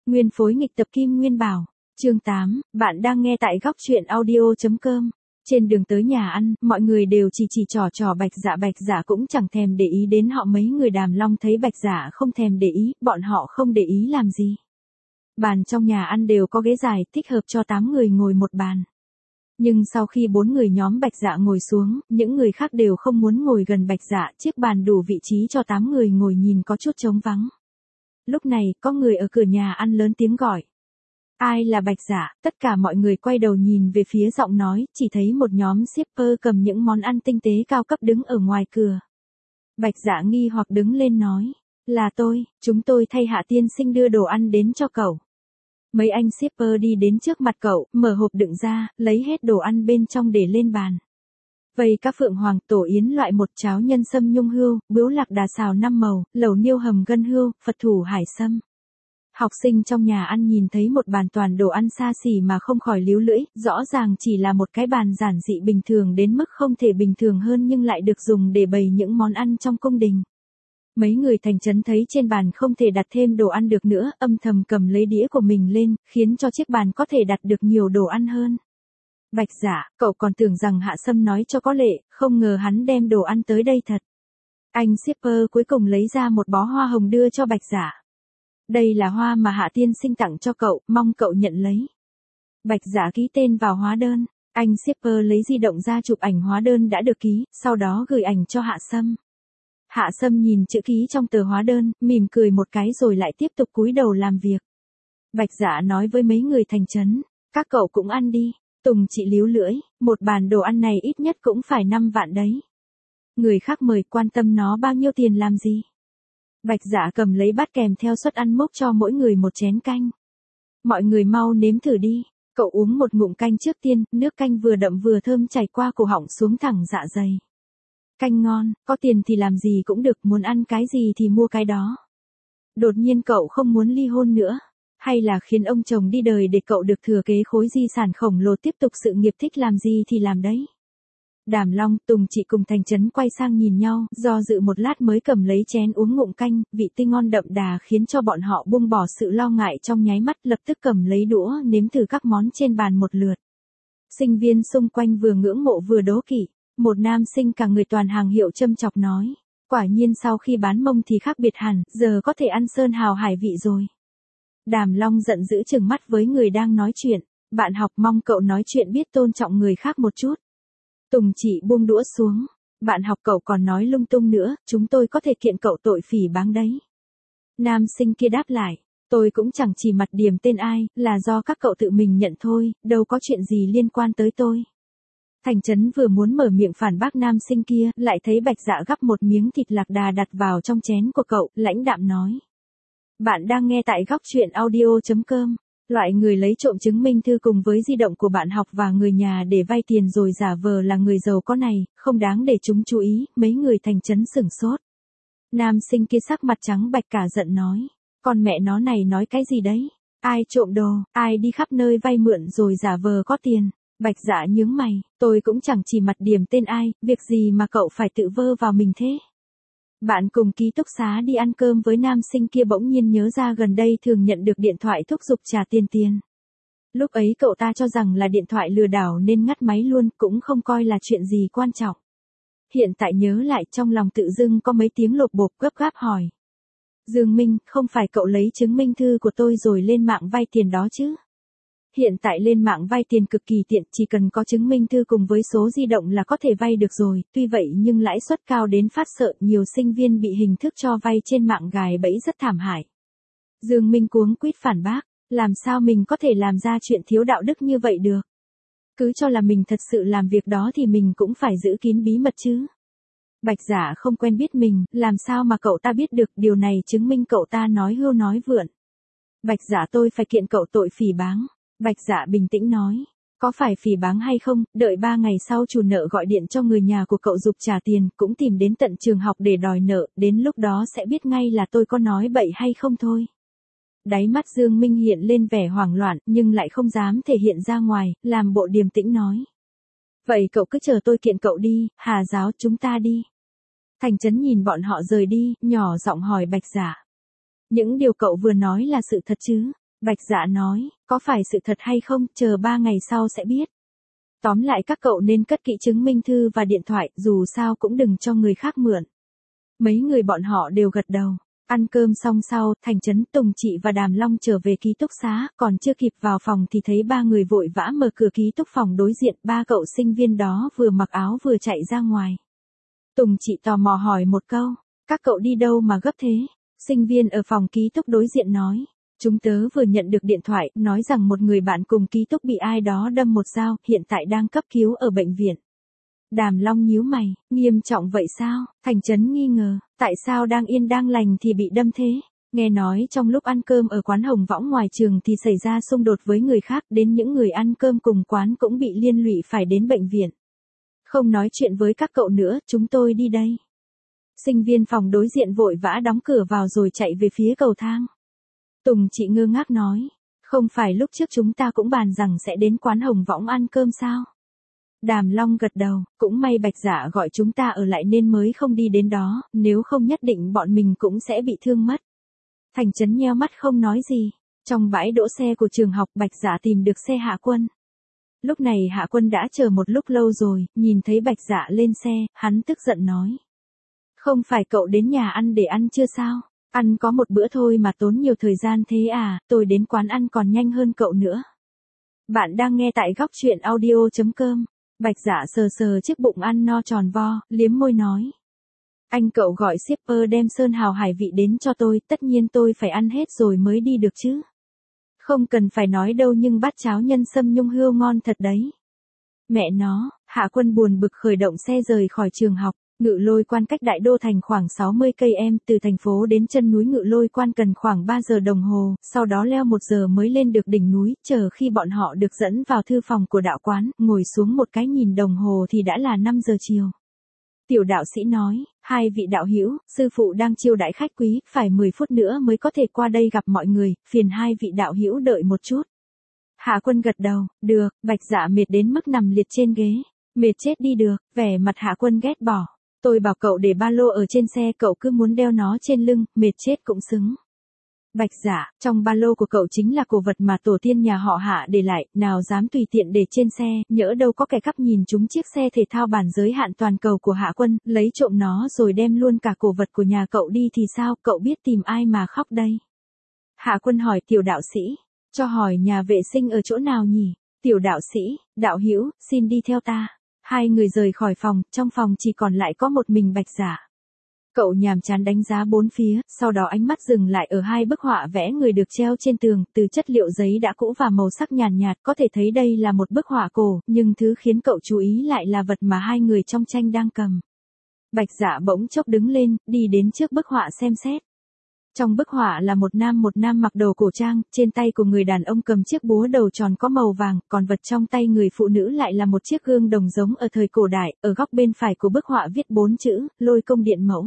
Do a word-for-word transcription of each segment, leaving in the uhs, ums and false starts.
Nguyên phối nghịch tập Kim Nguyên Bảo. Chương tám, bạn đang nghe tại góc truyện audio.com. Trên đường tới nhà ăn, mọi người đều chỉ chỉ trò trò Bạch Dạ. Bạch Dạ cũng chẳng thèm để ý đến họ. Mấy người Đàm Long thấy Bạch Dạ không thèm để ý, bọn họ không để ý làm gì. Bàn trong nhà ăn đều có ghế dài, thích hợp cho tám người ngồi một bàn. Nhưng sau khi bốn người nhóm Bạch Dạ ngồi xuống, những người khác đều không muốn ngồi gần Bạch Dạ. Chiếc bàn đủ vị trí cho tám người ngồi nhìn có chút trống vắng. Lúc này, có người ở cửa nhà ăn lớn tiếng gọi. Ai là Bạch Dạ? Tất cả mọi người quay đầu nhìn về phía giọng nói, chỉ thấy một nhóm shipper cầm những món ăn tinh tế cao cấp đứng ở ngoài cửa. Bạch Dạ nghi hoặc đứng lên nói, là tôi, chúng tôi thay Hạ tiên sinh đưa đồ ăn đến cho cậu. Mấy anh shipper đi đến trước mặt cậu, mở hộp đựng ra, lấy hết đồ ăn bên trong để lên bàn. Vây cá phượng hoàng, tổ yến loại một, cháo nhân sâm nhung hươu, bướu lạc đà xào năm màu, lẩu niêu hầm gân hươu, Phật thủ hải sâm. Học sinh trong nhà ăn nhìn thấy một bàn toàn đồ ăn xa xỉ mà không khỏi líu lưỡi, rõ ràng chỉ là một cái bàn giản dị bình thường đến mức không thể bình thường hơn nhưng lại được dùng để bày những món ăn trong cung đình. Mấy người thành trấn thấy trên bàn không thể đặt thêm đồ ăn được nữa, âm thầm cầm lấy đĩa của mình lên, khiến cho chiếc bàn có thể đặt được nhiều đồ ăn hơn. Bạch Dạ, cậu còn tưởng rằng Hạ Sâm nói cho có lệ, không ngờ hắn đem đồ ăn tới đây thật. Anh shipper cuối cùng lấy ra một bó hoa hồng đưa cho Bạch Dạ. Đây là hoa mà Hạ tiên sinh tặng cho cậu, mong cậu nhận lấy. Bạch Dạ ký tên vào hóa đơn, anh shipper lấy di động ra chụp ảnh hóa đơn đã được ký, sau đó gửi ảnh cho Hạ Sâm. Hạ Sâm nhìn chữ ký trong tờ hóa đơn, mỉm cười một cái rồi lại tiếp tục cúi đầu làm việc. Bạch Dạ nói với mấy người thành trấn, các cậu cũng ăn đi. Tùng chị líu lưỡi, một bàn đồ ăn này ít nhất cũng phải năm vạn đấy. Người khác mời quan tâm nó bao nhiêu tiền làm gì. Bạch Dạ cầm lấy bát kèm theo suất ăn múc cho mỗi người một chén canh. Mọi người mau nếm thử đi, cậu uống một ngụm canh trước tiên, nước canh vừa đậm vừa thơm chảy qua cổ họng xuống thẳng dạ dày. Canh ngon, có tiền thì làm gì cũng được, muốn ăn cái gì thì mua cái đó. Đột nhiên cậu không muốn ly hôn nữa. Hay là khiến ông chồng đi đời để cậu được thừa kế khối di sản khổng lồ tiếp tục sự nghiệp thích làm gì thì làm đấy. Đàm Long, Tùng chị cùng thành trấn quay sang nhìn nhau, do dự một lát mới cầm lấy chén uống ngụm canh, vị tươi ngon đậm đà khiến cho bọn họ buông bỏ sự lo ngại trong nháy mắt, lập tức cầm lấy đũa nếm thử các món trên bàn một lượt. Sinh viên xung quanh vừa ngưỡng mộ vừa đố kỵ, một nam sinh cả người toàn hàng hiệu châm chọc nói, quả nhiên sau khi bán mông thì khác biệt hẳn, giờ có thể ăn sơn hào hải vị rồi. Đàm Long giận dữ trừng mắt với người đang nói chuyện, bạn học mong cậu nói chuyện biết tôn trọng người khác một chút. Tùng chị buông đũa xuống, bạn học cậu còn nói lung tung nữa, chúng tôi có thể kiện cậu tội phỉ báng đấy. Nam sinh kia đáp lại, tôi cũng chẳng chỉ mặt điểm tên ai, là do các cậu tự mình nhận thôi, đâu có chuyện gì liên quan tới tôi. Thành trấn vừa muốn mở miệng phản bác nam sinh kia, lại thấy Bạch Dạ gắp một miếng thịt lạc đà đặt vào trong chén của cậu, lãnh đạm nói. Bạn đang nghe tại góc truyện audio.com. Loại người lấy trộm chứng minh thư cùng với di động của bạn học và người nhà để vay tiền rồi giả vờ là người giàu có này, không đáng để chúng chú ý, mấy người thành trấn sửng sốt. Nam sinh kia sắc mặt trắng bạch cả giận nói, con mẹ nó này nói cái gì đấy? Ai trộm đồ, ai đi khắp nơi vay mượn rồi giả vờ có tiền? Bạch Dạ nhướng mày, tôi cũng chẳng chỉ mặt điểm tên ai, việc gì mà cậu phải tự vơ vào mình thế? Bạn cùng ký túc xá đi ăn cơm với nam sinh kia bỗng nhiên nhớ ra gần đây thường nhận được điện thoại thúc giục trả tiền tiền. Lúc ấy cậu ta cho rằng là điện thoại lừa đảo nên ngắt máy luôn, cũng không coi là chuyện gì quan trọng. Hiện tại nhớ lại trong lòng tự dưng có mấy tiếng lột bột, gấp gáp hỏi. Dương Minh, không phải cậu lấy chứng minh thư của tôi rồi lên mạng vay tiền đó chứ? Hiện tại lên mạng vay tiền cực kỳ tiện, chỉ cần có chứng minh thư cùng với số di động là có thể vay được rồi, tuy vậy nhưng lãi suất cao đến phát sợ, nhiều sinh viên bị hình thức cho vay trên mạng gài bẫy rất thảm hại. Dương Minh cuống quýt phản bác, làm sao mình có thể làm ra chuyện thiếu đạo đức như vậy được? Cứ cho là mình thật sự làm việc đó thì mình cũng phải giữ kín bí mật chứ. Bạch Dạ không quen biết mình, làm sao mà cậu ta biết được, điều này chứng minh cậu ta nói hưu nói vượn. Bạch Dạ tôi phải kiện cậu tội phỉ báng. Bạch Dạ bình tĩnh nói, có phải phỉ báng hay không, đợi ba ngày sau chủ nợ gọi điện cho người nhà của cậu giục trả tiền, cũng tìm đến tận trường học để đòi nợ, đến lúc đó sẽ biết ngay là tôi có nói bậy hay không thôi. Đáy mắt Dương Minh hiện lên vẻ hoảng loạn, nhưng lại không dám thể hiện ra ngoài, làm bộ điềm tĩnh nói. Vậy cậu cứ chờ tôi kiện cậu đi, Hà giáo chúng ta đi. Thành trấn nhìn bọn họ rời đi, nhỏ giọng hỏi Bạch Dạ. Những điều cậu vừa nói là sự thật chứ? Bạch Dạ nói, có phải sự thật hay không, chờ ba ngày sau sẽ biết. Tóm lại các cậu nên cất kỹ chứng minh thư và điện thoại, dù sao cũng đừng cho người khác mượn. Mấy người bọn họ đều gật đầu. Ăn cơm xong sau, Thành Trấn, Tùng Chị và Đàm Long trở về ký túc xá, còn chưa kịp vào phòng thì thấy ba người vội vã mở cửa ký túc phòng đối diện, ba cậu sinh viên đó vừa mặc áo vừa chạy ra ngoài. Tùng Chị tò mò hỏi một câu, các cậu đi đâu mà gấp thế? Sinh viên ở phòng ký túc đối diện nói, chúng tớ vừa nhận được điện thoại, nói rằng một người bạn cùng ký túc bị ai đó đâm một dao, hiện tại đang cấp cứu ở bệnh viện. Đàm Long nhíu mày, nghiêm trọng vậy sao? Thành Trấn nghi ngờ, tại sao đang yên đang lành thì bị đâm thế? Nghe nói trong lúc ăn cơm ở quán Hồng Võng ngoài trường thì xảy ra xung đột với người khác, đến những người ăn cơm cùng quán cũng bị liên lụy phải đến bệnh viện. Không nói chuyện với các cậu nữa, chúng tôi đi đây. Sinh viên phòng đối diện vội vã đóng cửa vào rồi chạy về phía cầu thang. Tùng Chị ngơ ngác nói, không phải lúc trước chúng ta cũng bàn rằng sẽ đến quán Hồng Võng ăn cơm sao? Đàm Long gật đầu, cũng may Bạch Dạ gọi chúng ta ở lại nên mới không đi đến đó, nếu không nhất định bọn mình cũng sẽ bị thương mất. Thành Trấn nheo mắt không nói gì. Trong bãi đỗ xe của trường học, Bạch Dạ tìm được xe Hạ Quân. Lúc này Hạ Quân đã chờ một lúc lâu rồi, nhìn thấy Bạch Dạ lên xe, hắn tức giận nói. Không phải cậu đến nhà ăn để ăn chưa sao? Ăn có một bữa thôi mà tốn nhiều thời gian thế à, tôi đến quán ăn còn nhanh hơn cậu nữa. Bạn đang nghe tại góc truyện audio chấm com. Bạch Dạ sờ sờ chiếc bụng ăn no tròn vo, liếm môi nói. Anh cậu gọi shipper đem sơn hào hải vị đến cho tôi, tất nhiên tôi phải ăn hết rồi mới đi được chứ. Không cần phải nói đâu nhưng bát cháo nhân sâm nhung hươu ngon thật đấy. Mẹ nó, Hạ Quân buồn bực khởi động xe rời khỏi trường học. Ngự Lôi Quan cách Đại Đô thành khoảng sáu mươi cây em, từ thành phố đến chân núi Ngự Lôi Quan cần khoảng ba giờ đồng hồ, sau đó leo một giờ mới lên được đỉnh núi, chờ khi bọn họ được dẫn vào thư phòng của đạo quán, ngồi xuống một cái nhìn đồng hồ thì đã là năm giờ chiều. Tiểu đạo sĩ nói, hai vị đạo hữu, sư phụ đang chiêu đãi khách quý, phải mười phút nữa mới có thể qua đây gặp mọi người, phiền hai vị đạo hữu đợi một chút. Hạ Quân gật đầu, được. Bạch Dạ mệt đến mức nằm liệt trên ghế, mệt chết đi được, vẻ mặt Hạ Quân ghét bỏ. Tôi bảo cậu để ba lô ở trên xe, cậu cứ muốn đeo nó trên lưng, mệt chết cũng xứng. Bạch Dạ, trong ba lô của cậu chính là cổ vật mà tổ tiên nhà họ Hạ để lại, nào dám tùy tiện để trên xe, nhỡ đâu có kẻ cắp nhìn trúng chiếc xe thể thao bản giới hạn toàn cầu của Hạ Quân, lấy trộm nó rồi đem luôn cả cổ vật của nhà cậu đi thì sao, cậu biết tìm ai mà khóc đây? Hạ Quân hỏi tiểu đạo sĩ, cho hỏi nhà vệ sinh ở chỗ nào nhỉ? Tiểu đạo sĩ, đạo hữu, xin đi theo ta. Hai người rời khỏi phòng, trong phòng chỉ còn lại có một mình Bạch Dạ. Cậu nhàm chán đánh giá bốn phía, sau đó ánh mắt dừng lại ở hai bức họa vẽ người được treo trên tường, từ chất liệu giấy đã cũ và màu sắc nhàn nhạt, có thể thấy đây là một bức họa cổ, nhưng thứ khiến cậu chú ý lại là vật mà hai người trong tranh đang cầm. Bạch Dạ bỗng chốc đứng lên, đi đến trước bức họa xem xét. Trong bức họa là một nam một nam mặc đồ cổ trang, trên tay của người đàn ông cầm chiếc búa đầu tròn có màu vàng, còn vật trong tay người phụ nữ lại là một chiếc gương đồng giống ở thời cổ đại, ở góc bên phải của bức họa viết bốn chữ, Lôi Công Điện Mẫu.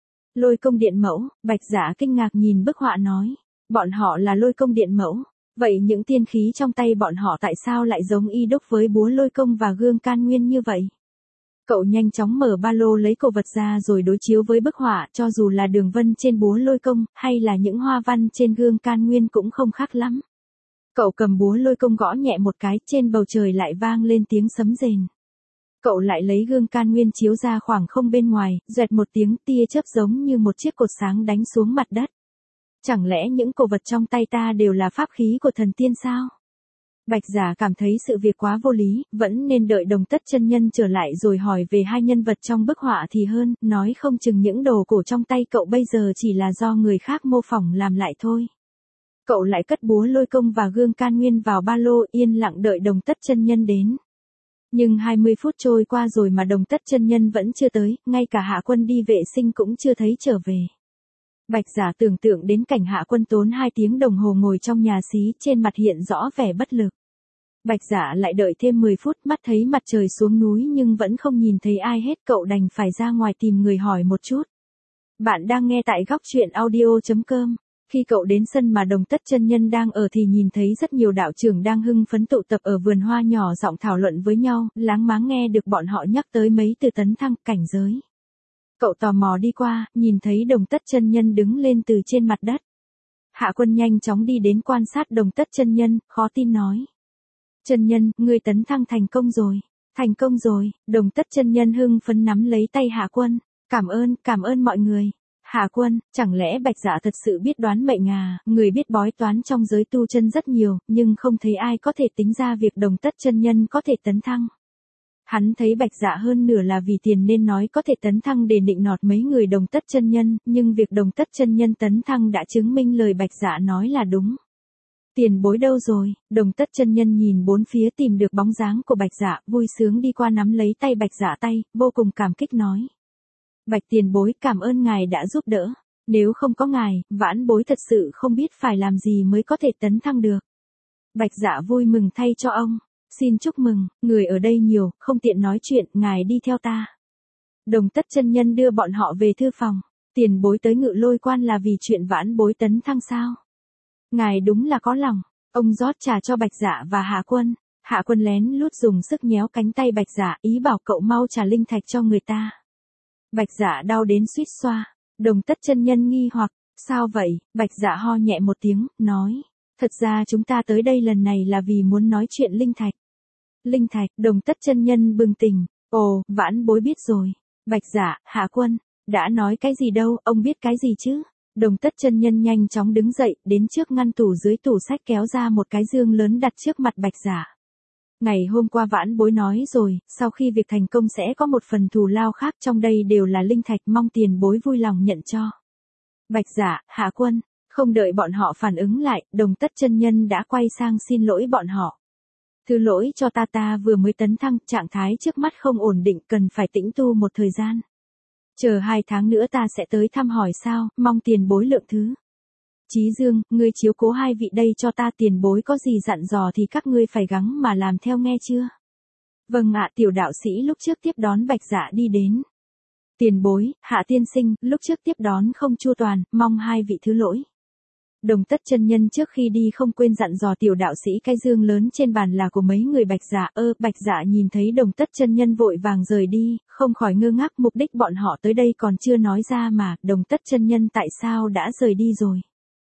Lôi Công Điện Mẫu, Bạch Dạ kinh ngạc nhìn bức họa nói, bọn họ là Lôi Công Điện Mẫu, vậy những tiên khí trong tay bọn họ tại sao lại giống y đúc với búa Lôi Công và gương Can Nguyên như vậy? Cậu nhanh chóng mở ba lô lấy cổ vật ra rồi đối chiếu với bức họa, cho dù là đường vân trên búa Lôi Công, hay là những hoa văn trên gương Can Nguyên cũng không khác lắm. Cậu cầm búa Lôi Công gõ nhẹ một cái, trên bầu trời lại vang lên tiếng sấm rền. Cậu lại lấy gương Can Nguyên chiếu ra khoảng không bên ngoài, doẹt một tiếng, tia chớp giống như một chiếc cột sáng đánh xuống mặt đất. Chẳng lẽ những cổ vật trong tay ta đều là pháp khí của thần tiên sao? Bạch Dạ cảm thấy sự việc quá vô lý, vẫn nên đợi Đồng Tất chân nhân trở lại rồi hỏi về hai nhân vật trong bức họa thì hơn, nói không chừng những đồ cổ trong tay cậu bây giờ chỉ là do người khác mô phỏng làm lại thôi. Cậu lại cất búa Lôi Công và gương Can Nguyên vào ba lô, yên lặng đợi Đồng Tất chân nhân đến. Nhưng hai mươi phút trôi qua rồi mà Đồng Tất chân nhân vẫn chưa tới, ngay cả Hạ Quân đi vệ sinh cũng chưa thấy trở về. Bạch Dạ tưởng tượng đến cảnh Hạ Quân tốn hai tiếng đồng hồ ngồi trong nhà xí, trên mặt hiện rõ vẻ bất lực. Bạch Dạ lại đợi thêm mười phút, mắt thấy mặt trời xuống núi nhưng vẫn không nhìn thấy ai hết, cậu đành phải ra ngoài tìm người hỏi một chút. Bạn đang nghe tại góc truyện audio chấm com. Khi cậu đến sân mà Đồng Tất chân nhân đang ở thì nhìn thấy rất nhiều đạo trưởng đang hưng phấn tụ tập ở vườn hoa nhỏ giọng thảo luận với nhau, láng máng nghe được bọn họ nhắc tới mấy từ tấn thăng cảnh giới. Cậu tò mò đi qua, nhìn thấy Đồng Tất chân nhân đứng lên từ trên mặt đất. Hạ Quân nhanh chóng đi đến quan sát Đồng Tất chân nhân, khó tin nói. Chân nhân, ngươi tấn thăng thành công rồi. Thành công rồi, Đồng Tất chân nhân hưng phấn nắm lấy tay Hạ Quân. Cảm ơn, cảm ơn mọi người. Hạ Quân, chẳng lẽ Bạch Dạ thật sự biết đoán mệnh à? Người biết bói toán trong giới tu chân rất nhiều, nhưng không thấy ai có thể tính ra việc Đồng Tất chân nhân có thể tấn thăng. Hắn thấy Bạch Dạ hơn nửa là vì tiền nên nói có thể tấn thăng để nịnh nọt mấy người Đồng Tất chân nhân, nhưng việc Đồng Tất chân nhân tấn thăng đã chứng minh lời Bạch Dạ nói là đúng. Tiền bối đâu rồi? Đồng Tất chân nhân nhìn bốn phía tìm được bóng dáng của Bạch Dạ, vui sướng đi qua nắm lấy tay Bạch Dạ tay, vô cùng cảm kích nói. Bạch tiền bối, cảm ơn ngài đã giúp đỡ. Nếu không có ngài, vãn bối thật sự không biết phải làm gì mới có thể tấn thăng được. Bạch Dạ vui mừng thay cho ông. Xin chúc mừng, người ở đây nhiều, không tiện nói chuyện, ngài đi theo ta. Đồng Tất chân nhân đưa bọn họ về thư phòng. Tiền bối tới Ngự Lôi Quan là vì chuyện vãn bối tấn thăng sao? Ngài đúng là có lòng. Ông rót trà cho Bạch Dạ và Hạ Quân. Hạ Quân lén lút dùng sức nhéo cánh tay Bạch Dạ, ý bảo cậu mau trả linh thạch cho người ta. Bạch Dạ đau đến suýt xoa. Đồng Tất chân nhân nghi hoặc, sao vậy? Bạch Dạ ho nhẹ một tiếng, nói. Thật ra chúng ta tới đây lần này là vì muốn nói chuyện linh thạch. Linh thạch, Đồng Tất chân nhân bừng tỉnh. Ồ, vãn bối biết rồi. Bạch Dạ, Hạ Quân, đã nói cái gì đâu, ông biết cái gì chứ? Đồng Tất chân nhân nhanh chóng đứng dậy, đến trước ngăn tủ dưới tủ sách kéo ra một cái dương lớn đặt trước mặt Bạch Dạ. Ngày hôm qua vãn bối nói rồi, sau khi việc thành công sẽ có một phần thù lao khác, trong đây đều là linh thạch, mong tiền bối vui lòng nhận cho. Bạch Dạ, Hạ Quân, không đợi bọn họ phản ứng lại, Đồng Tất chân nhân đã quay sang xin lỗi bọn họ. Thứ lỗi cho ta ta vừa mới tấn thăng, trạng thái trước mắt không ổn định, cần phải tĩnh tu một thời gian. Chờ hai tháng nữa ta sẽ tới thăm hỏi sao, mong tiền bối lượng thứ. Chí Dương, ngươi chiếu cố hai vị đây cho ta, tiền bối có gì dặn dò thì các ngươi phải gắng mà làm theo nghe chưa? Vâng ạ. Tiểu đạo sĩ lúc trước tiếp đón Bạch Dạ đi đến. Tiền bối, Hạ tiên sinh, lúc trước tiếp đón không chu toàn, mong hai vị thứ lỗi. Đồng Tất chân nhân trước khi đi không quên dặn dò tiểu đạo sĩ cái dương lớn trên bàn là của mấy người Bạch Dạ. Ơ, Bạch Dạ nhìn thấy Đồng Tất chân nhân vội vàng rời đi, không khỏi ngơ ngác, mục đích bọn họ tới đây còn chưa nói ra mà, Đồng Tất chân nhân tại sao đã rời đi rồi.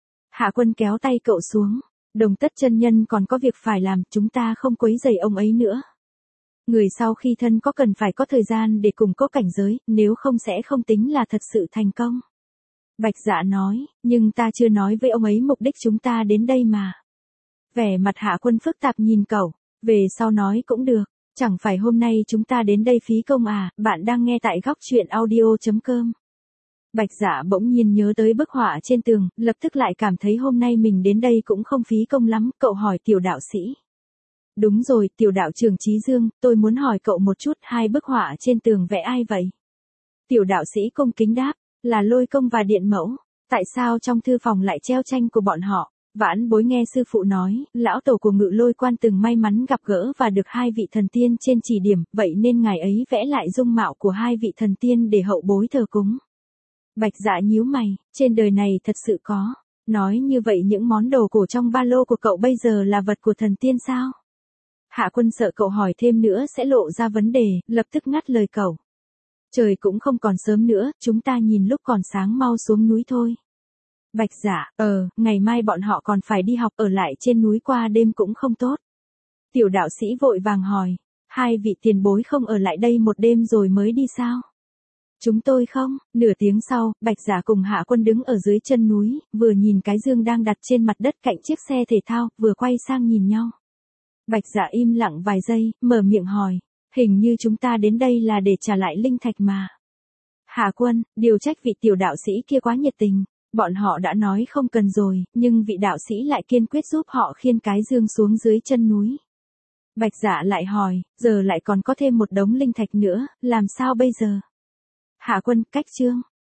Hạ Quân kéo tay cậu xuống. Đồng Tất chân nhân còn có việc phải làm, chúng ta không quấy rầy ông ấy nữa. Người sau khi thân có cần phải có thời gian để củng cố cảnh giới, nếu không sẽ không tính là thật sự thành công. Bạch Dạ nói, nhưng ta chưa nói với ông ấy mục đích chúng ta đến đây mà. Vẻ mặt Hạ Quân phức tạp nhìn cậu, về sau nói cũng được, chẳng phải hôm nay chúng ta đến đây phí công à, bạn đang nghe tại góc truyện audio chấm com. Bạch Dạ bỗng nhiên nhớ tới bức họa trên tường, lập tức lại cảm thấy hôm nay mình đến đây cũng không phí công lắm, cậu hỏi tiểu đạo sĩ. Đúng rồi, tiểu đạo trưởng Chí Dương, tôi muốn hỏi cậu một chút, hai bức họa trên tường vẽ ai vậy? Tiểu đạo sĩ cung kính đáp, là Lôi Công và Điện Mẫu. Tại sao trong thư phòng lại treo tranh của bọn họ? Vãn bối nghe sư phụ nói, lão tổ của Ngự Lôi Quan từng may mắn gặp gỡ và được hai vị thần tiên trên chỉ điểm, vậy nên ngài ấy vẽ lại dung mạo của hai vị thần tiên để hậu bối thờ cúng. Bạch Dạ nhíu mày, trên đời này thật sự có. Nói như vậy những món đồ cổ trong ba lô của cậu bây giờ là vật của thần tiên sao? Hạ Quân sợ cậu hỏi thêm nữa sẽ lộ ra vấn đề, lập tức ngắt lời cậu. Trời cũng không còn sớm nữa, chúng ta nhìn lúc còn sáng mau xuống núi thôi. Bạch Dạ, ờ, ngày mai bọn họ còn phải đi học, ở lại trên núi qua đêm cũng không tốt. Tiểu đạo sĩ vội vàng hỏi, hai vị tiền bối không ở lại đây một đêm rồi mới đi sao? Chúng tôi không. Nửa tiếng sau, Bạch Dạ cùng Hạ Quân đứng ở dưới chân núi, vừa nhìn cái dương đang đặt trên mặt đất cạnh chiếc xe thể thao, vừa quay sang nhìn nhau. Bạch Dạ im lặng vài giây, mở miệng hỏi, hình như chúng ta đến đây là để trả lại linh thạch mà. Hạ Quân, điều trách vị tiểu đạo sĩ kia quá nhiệt tình, bọn họ đã nói không cần rồi, nhưng vị đạo sĩ lại kiên quyết giúp họ khiêng cái dương xuống dưới chân núi. Bạch Dạ lại hỏi, giờ lại còn có thêm một đống linh thạch nữa, làm sao bây giờ? Hạ Quân, cách chương.